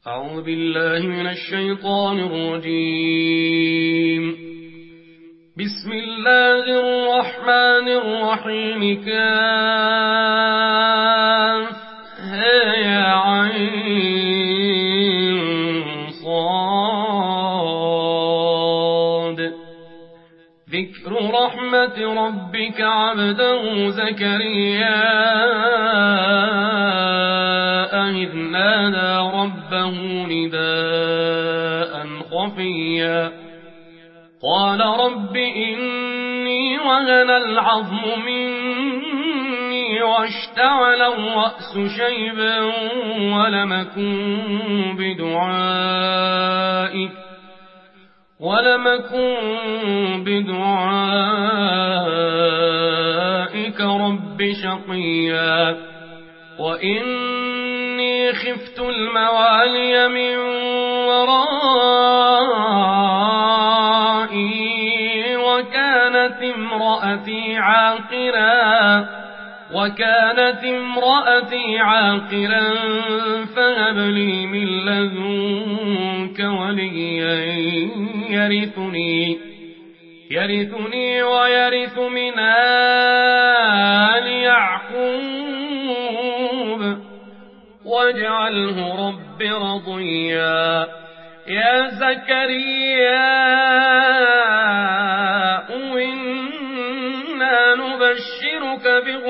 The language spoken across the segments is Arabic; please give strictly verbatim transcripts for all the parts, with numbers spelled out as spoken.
أعوذ بالله من الشيطان الرجيم. بسم الله الرحمن الرحيم. كافها يا عين صاد. ذكر رحمة ربك عبده زكريا إذ نادى ربه نداء خفيا قال رب إني وهن العظم مني واشتعل الرأس شيبا ولم أكن بدعائك ولم أكن بدعائك رب شقيا وإني خفت الموالي من ورائي وكانت امرأتي عاقرا وكانت امرأتي عاقرا فهب لي من لدنك وليا يرثني يرثني ويرث من آل يعقوب واجعله رب رضيا. يا زكريا إنا نبشرك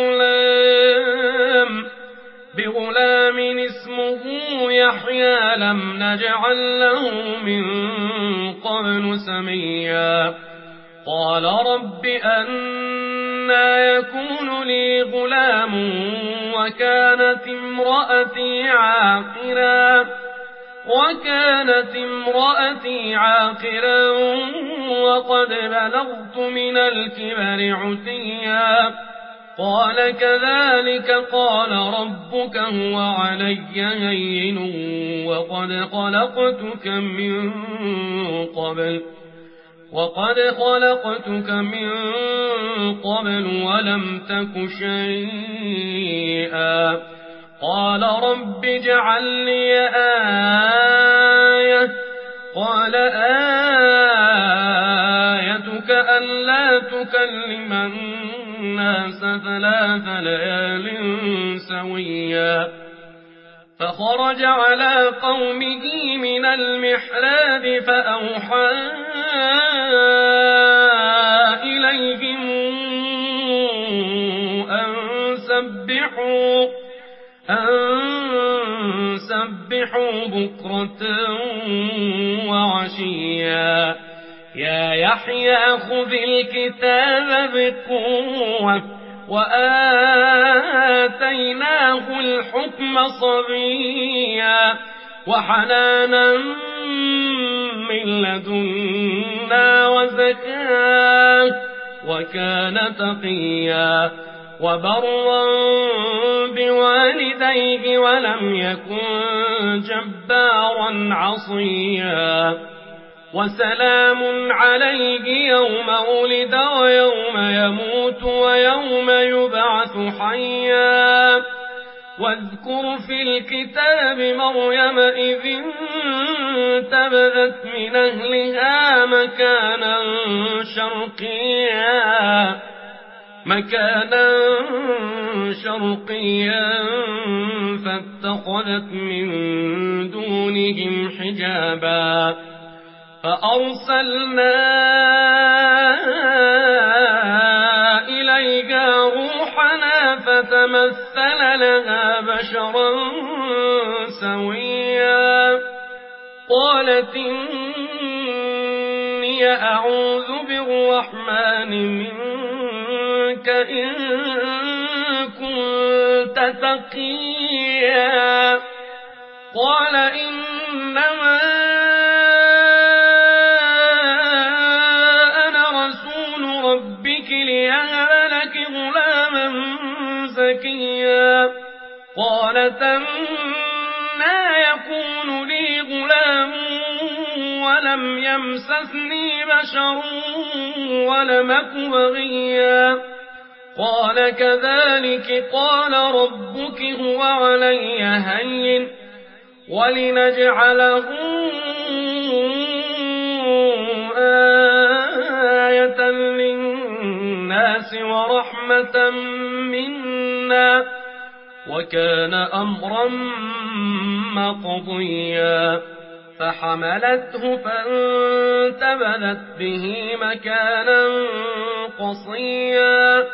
بغلام بغلام اسمه يحيى لم نجعل له من قبل سميا. قال رب أنى يكون لي غلام وكانت امرأتي عاقرا وكانت امرأتي عاقرا وقد بلغت من الكبر عتيا. قال كذلك قال ربك هو علي هين وقد خلقتك من قبل وقد خلقتك من قبل ولم تك شيئا. قال رب اجعل لي آية قال آيتك ألا تكلم الناس ثلاث ليال سويا. فخرج على قومه من المحراب فأوحى إليهم أن سبحوا أن سبحوا بكرة وعشيا. يا يحيى خذ الكتاب بقوة وآتيناه الحكم صبيا وحنانا من لدنا وزكاة وكان تقيا وبرا بوالديه ولم يكن جبارا عصيا. وسلام عليه يوم ولد ويوم يموت ويوم يبعث حيا. واذكر في الكتاب مريم إذ انتبذت من أهلها مكانا شرقيا مكانا شرقيا فاتخذت من دونهم حجابا فأرسلنا إليها روحنا فتمثل لها بشرا سويا. قالت إني أعوذ بالرحمن منك إن كنت تقيا. قال إنما ليهب لك غلاما زكيا. قالت أنى يكون لي غلام ولم يمسسني بشر ولم أك بغيا. قال كذلك قال ربك هو علي هين ولنجعله آية للناس ورحمة منا وكان أمرا مقضيا فحملته فانتبذت به مكانا قصيا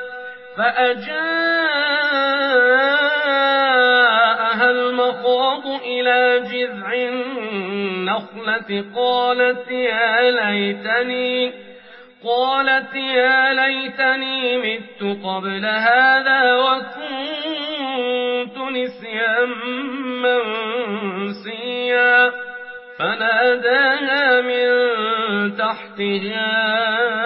فأجاءها المخاض إلى جذع النخلة قالت يا ليتني قالت يا ليتني مت قبل هذا وكنت نسيا منسيا فناداها من تحتها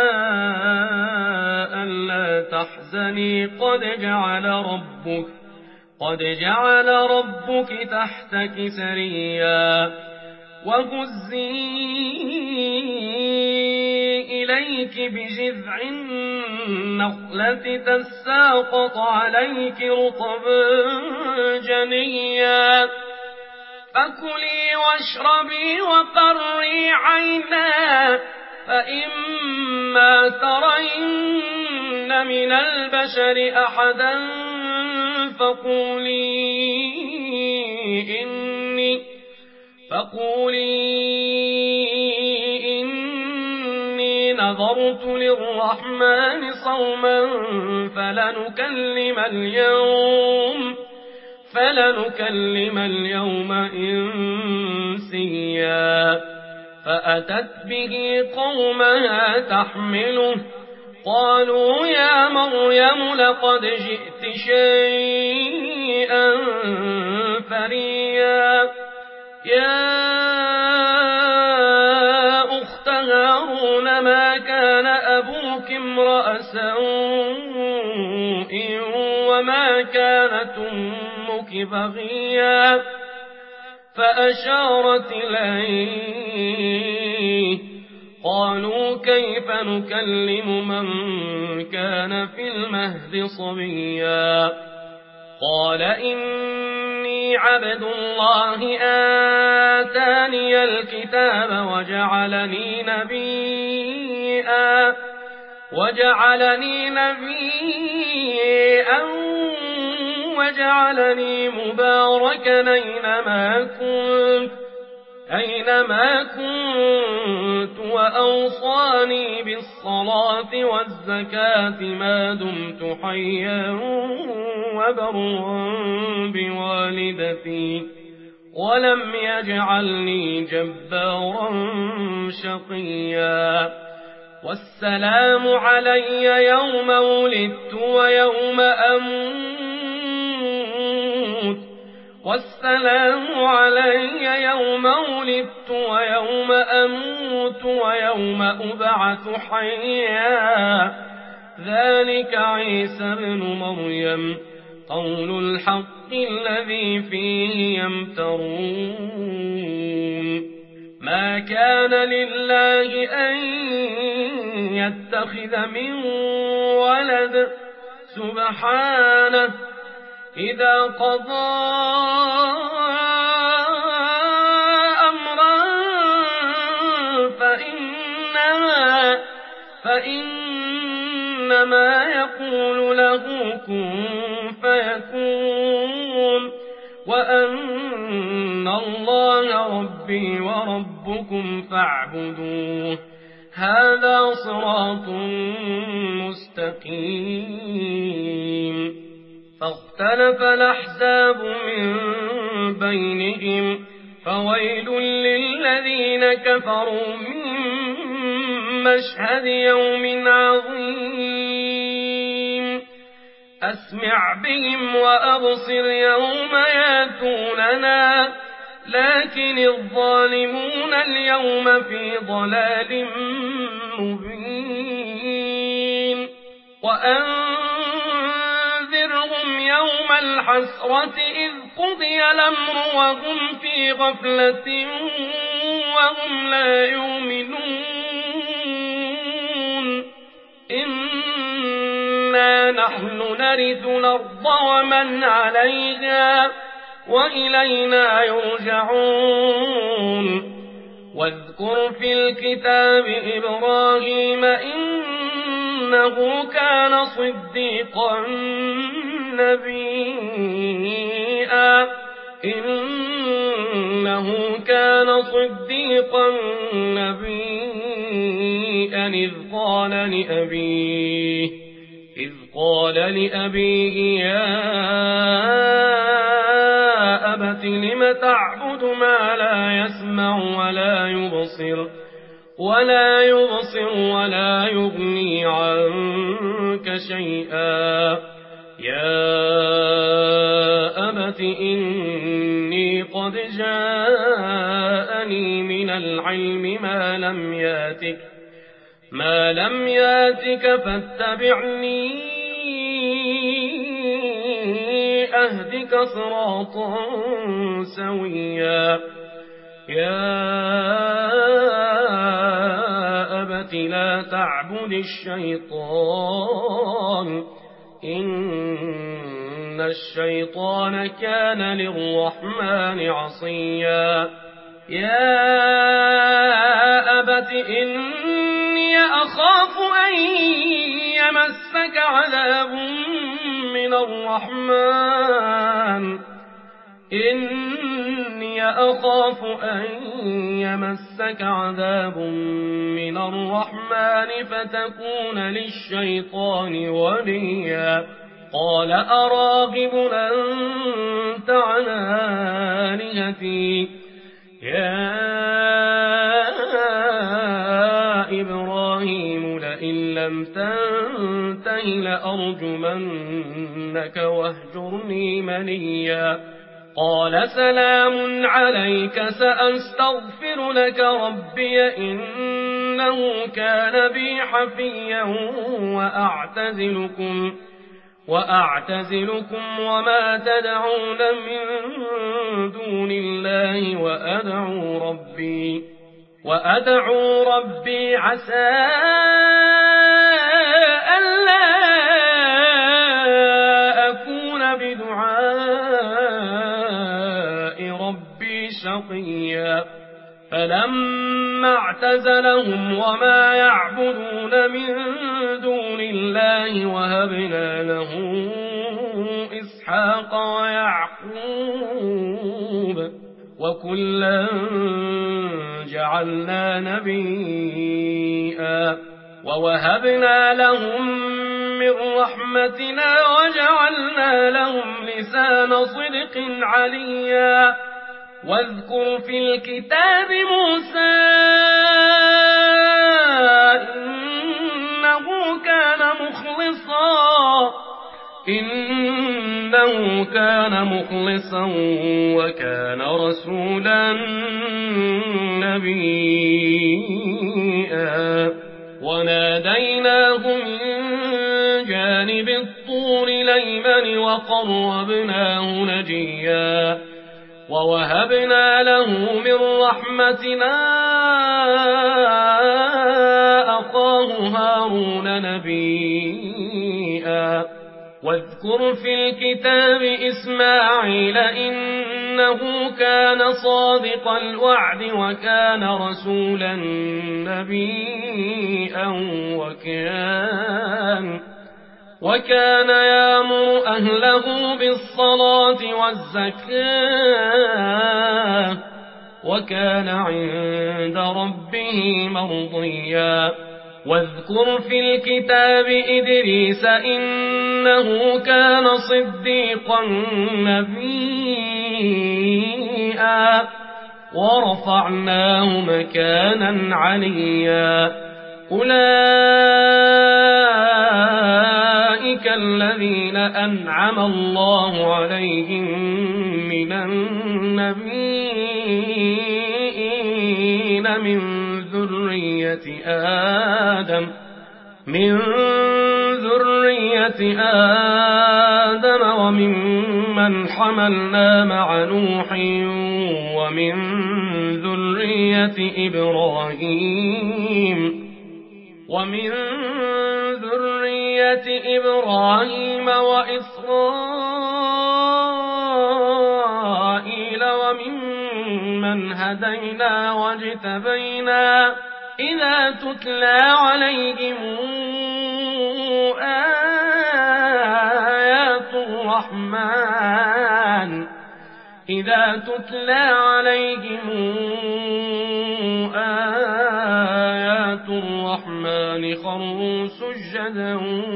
ألا تحزني قد جعل ربك قد جعل ربك تحتك سريا وهزي إليك بجذع النخلة تساقط عليك رطبا جنيا فكلي واشربي وقري عينا فإما ترين من البشر أحدا فقولي إني فقولي إني نظرت للرحمن صوما فلنكلم اليوم فلنكلم اليوم إنسيا فأتت به قومها تحمله قالوا يا مريم لقد جئت شيئا فريا يا أخت هارون ما كان أبوك امرأ سوء وما كانت أمك بغيا فأشارت إليه قالوا كيف نكلم من كان في المهد صبيا قال إني عبد الله آتاني الكتاب وجعلني نبيا وجعلني نبيا وجعلني مباركا أينما كنت أينما كنت وأوصاني بالصلاة والزكاة ما دمت حيا وبرا بوالدتي ولم يجعلني جبارا شقيا والسلام علي يوم ولدت ويوم أموت والسلام علي يوم ولدت ويوم أموت ويوم أبعث حيا ذلك عيسى بن مريم قول الحق الذي فيه يمترون ما كان لله أن يتخذ من ولد سبحانه إذا قضى أمرا فإنما, فإنما يقول له كن فيكون وأن الله ربي وربكم فاعبدوه هذا صراط مستقيم فاختلف الأحزاب من بينهم فويل للذين كفروا من مشهد يوم عظيم أسمع بهم وأبصر يوم ياتوننا لكن الظالمون اليوم في ضلال مبين وأنذرهم يوم الحسرة إذ قضي الأمر وهم في غفلة وهم لا يؤمنون إنا نحن نرث الأرض ومن عليها وإلينا يرجعون واذكر في الكتاب إبراهيم إنه كان صديقا نبيا إنه كان صديقا نبيا إذ قال لأبيه إذ قال لأبيه يا أبت لم تعبد ما لا يسمع ولا يبصر ولا يبصر ولا يغني عنك شيئا يا أبت إني قد جاءني من العلم ما لم ياتك ما لم ياتك فاتبعني أهدك صراطا سويا يا أبت لا تعبد الشيطان إن الشيطان كان للرحمن عصيا يا أبت إني أخاف أن يمسك عذاب من الرحمن إني أخاف أن يمسك عذاب من الرحمن فتكون للشيطان وليا قال أراغب أنت عن آلهتي يا إبراهيم لئن لم تنته لأرجمنك واهجرني مليا قال سلام عليك سأستغفر لك ربي إنه كان بي حفيا وأعتزلكم وأعتزلكم وما تدعون من دون الله وأدعو ربي وأدعو ربي عسى ألا أكون بدعاء ربي شقيا فلما اعتزلهم وما يعبدون من دون الله وهبنا له إسحاق ويعقوب وكلا جعلنا نبيا ووهبنا لهم من رحمتنا وجعلنا لهم لسان صدق عليا واذكر في الكتاب موسى إنه كان مخلصا إنه كان مخلصا وكان رسولا نبيا وناديناه من جانب الطور الأيمن وقربناه نجيا ووهبنا له من رحمتنا أخاه هارون نبيا واذكر في الكتاب إسماعيل إنه كان صادق الوعد وكان رسولا نبيا وكان وكان يأمر أهله بالصلاة والزكاة وكان عند ربه مرضيا واذكر في الكتاب إدريس إنه كان صديقا نبيا ورفعناه مكانا عليا أولئك الذين أنعم الله عليهم من النبيين من ذرية آدم من ذرية آدم وممن حملنا مع نوح ومن ذرية إبراهيم ومن ذرية إبراهيم وإسرائيل وممن هدينا واجتبينا إذا تتلى عليهم آيات الرحمن إذا تتلى عليهم آيات الرحمن خروا سجدا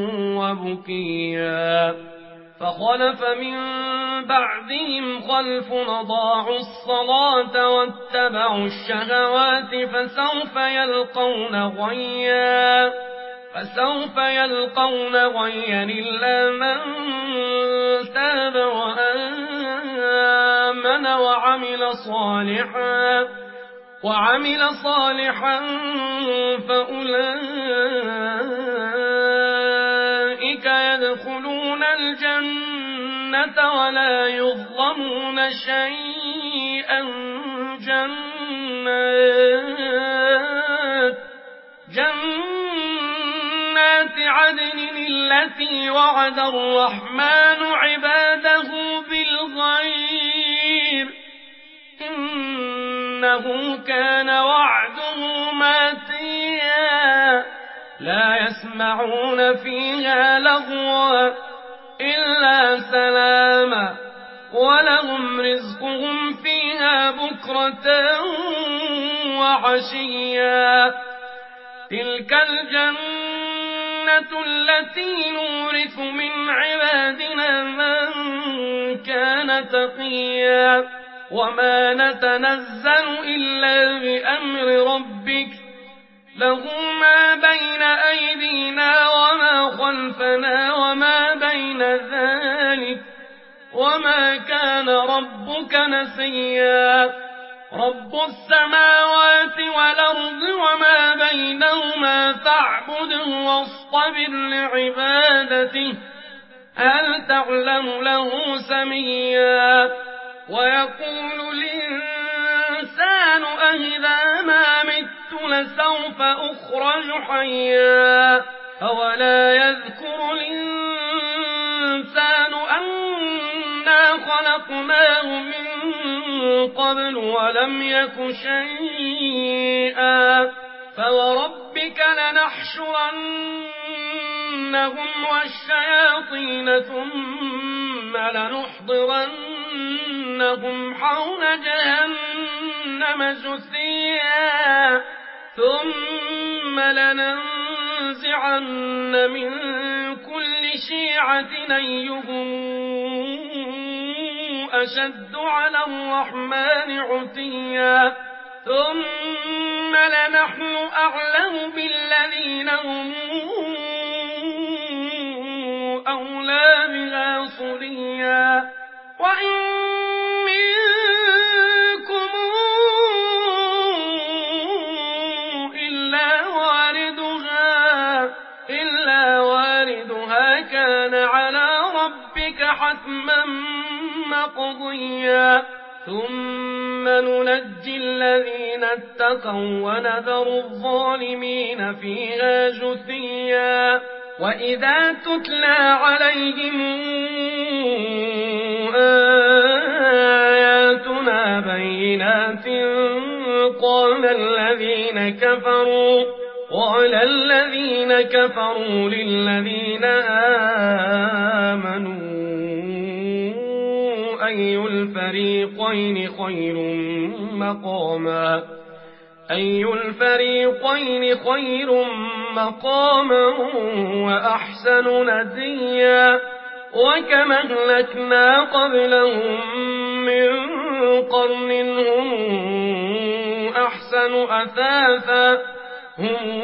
وبكيا فخلف من بعدهم خلف أضاعوا الصلاة واتبعوا الشهوات فسوف يلقون غيا فسوف يلقون غيا إلا من تاب وآمن وعمل صالحا وعمل صالحا فأولئك يدخلون الجنة ولا يظلمون شيئا جنات جنات عدن التي وعد الرحمن عباده بالغيب إنه كان وعده ماتيا لا يسمعون فيها لغوا إلا سلاما ولهم رزقهم فيها بكرة وعشيا تلك الجنة التي نورث من عبادنا من كان تقيا وما نتنزل إلا بأمر ربك له ما بين أيدينا وما خلفنا وما بين ذلك وما كان ربك نسيا رب السماوات والأرض وما بينهما فاعبده واصطبر لعبادته هل تعلم له سميا ويقول الإنسان أإذا ما مت لسوف أخرج حيا أولا يذكر الإنسان أنا خلقناه من قبل ولم يك شيئا فوربك لنحشرنهم والشياطين ثم لنحضرنهم حول جهنم جثيا ثم لننزعن من كل شيعة أيهم أشد على الرحمن عتيا ثم لنحن أعلم بالذين هم أولى بها صليا وإن منكم إلا واردها إلا واردها كان على ربك حتما مقضيا ثم ننجي الذين اتقوا ونذر الظالمين فيها جثيا وإذا تتلى عليهم آياتنا بينات قال الذين كفروا قال الذين كفروا للذين آمنوا أي الفريقين خير مقاما أي الفريقين خير مقاما وأحسن نديا وكم أهلكنا قبلهم من قرن هم أحسن أثاثا هم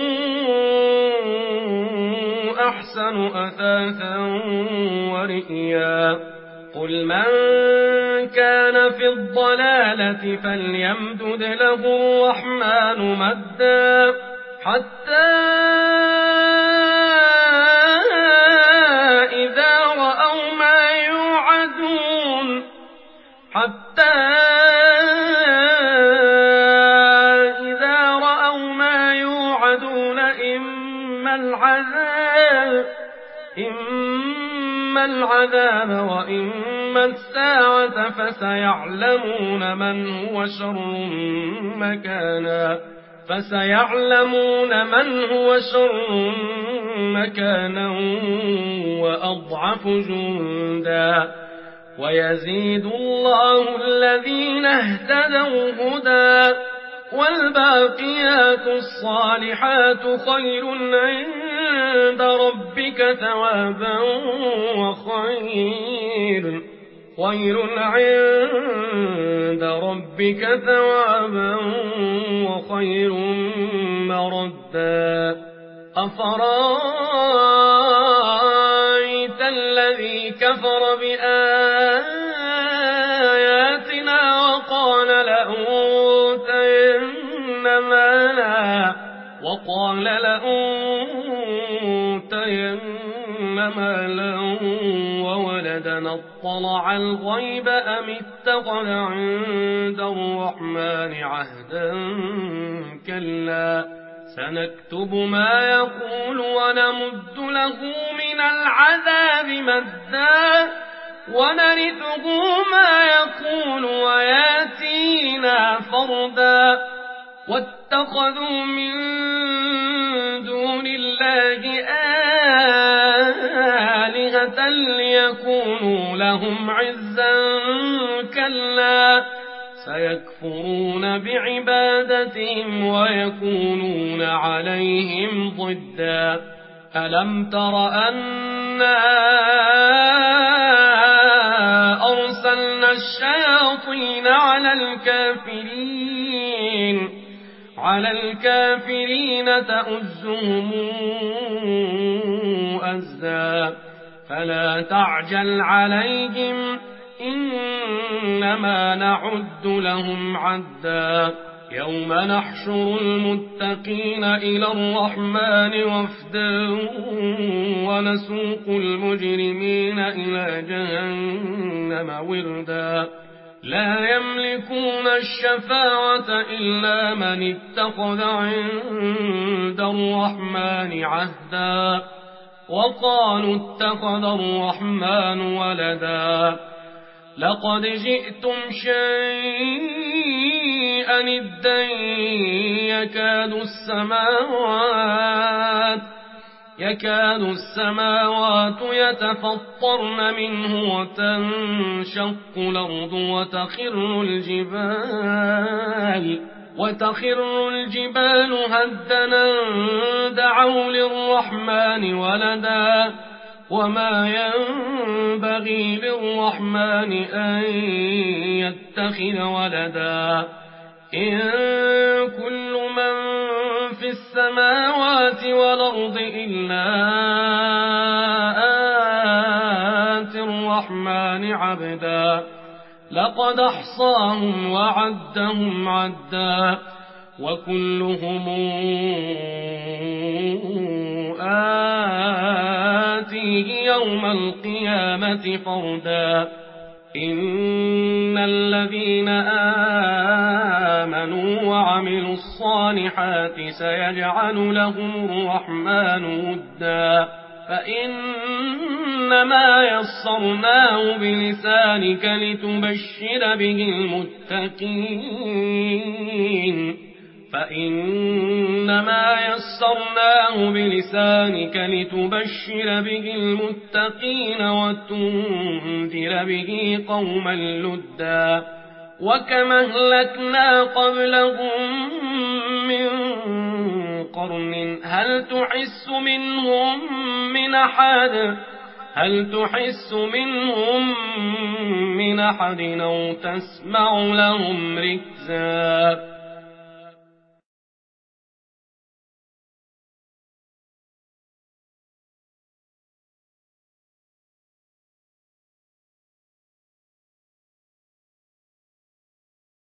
أحسن أثاثا ورئيا قل من كان في الضلالة فليمدد له الرحمن مدا حتى إذا رأوا ما يوعدون حتى إذا رأوا ما يوعدون إما العذاب إما وإما العذاب وإما الساعة فسيعلمون من هو شر مكانا فسيعلمون من هو شر مكانا وأضعف جندا ويزيد الله الذين اهتدوا هدى والباقيات الصالحات خير عند ربك ثوابا وخير خير عند ربك ثوابا وخير مردا أفرأيت الذي كفر بآياتنا وقال لأوتين مالا وقال لأوتين مالا وولدا اطلع الغيب أم اتخذ عند الرحمن عهدا كلا سنكتب ما يقول ونمد له من العذاب مدا ونرثه ما يقول وياتينا فردا واتخذوا من دون الله آلهة ليكونوا لهم عزا كلا سيكفرون بعبادتهم ويكونون عليهم ضدا ألم تر أنا أرسلنا الشياطين على الكافرين على الكافرين تؤزهم أزا فلا تعجل عليهم إنما نعد لهم عدا يوم نحشر المتقين إلى الرحمن وفدا ونسوق المجرمين إلى جهنم وردا لا يملكون الشفاعة إلا من اتخذ عند الرحمن عهدا وقالوا اتخذ الرحمن ولدا لقد جئتم شيئا إدا يكاد السماوات يكاد السماوات يتفطرن منه وتنشق الأرض وتخر الجبال وتخر الجبال هدنا دعوا للرحمن ولدا وما ينبغي للرحمن أن يتخذ ولدا إن كل من في السماوات والأرض إلا آتي الرحمن عبدا لقد أحصاهم وعدهم عدا وكلهم آتيه يوم القيامة فردا إن الذين آمنوا وعملوا الصالحات سيجعل لهم الرحمن ودا فإنما يسرناه بلسانك لتبشر به المتقين فإنما يسرناه بلسانك لتبشر به المتقين وتنذر به قوما لدا وكما أهلكنا قبلهم من قرن هل تحس منهم من أحد هل تحس منهم من أحد أو تسمع لهم ركزا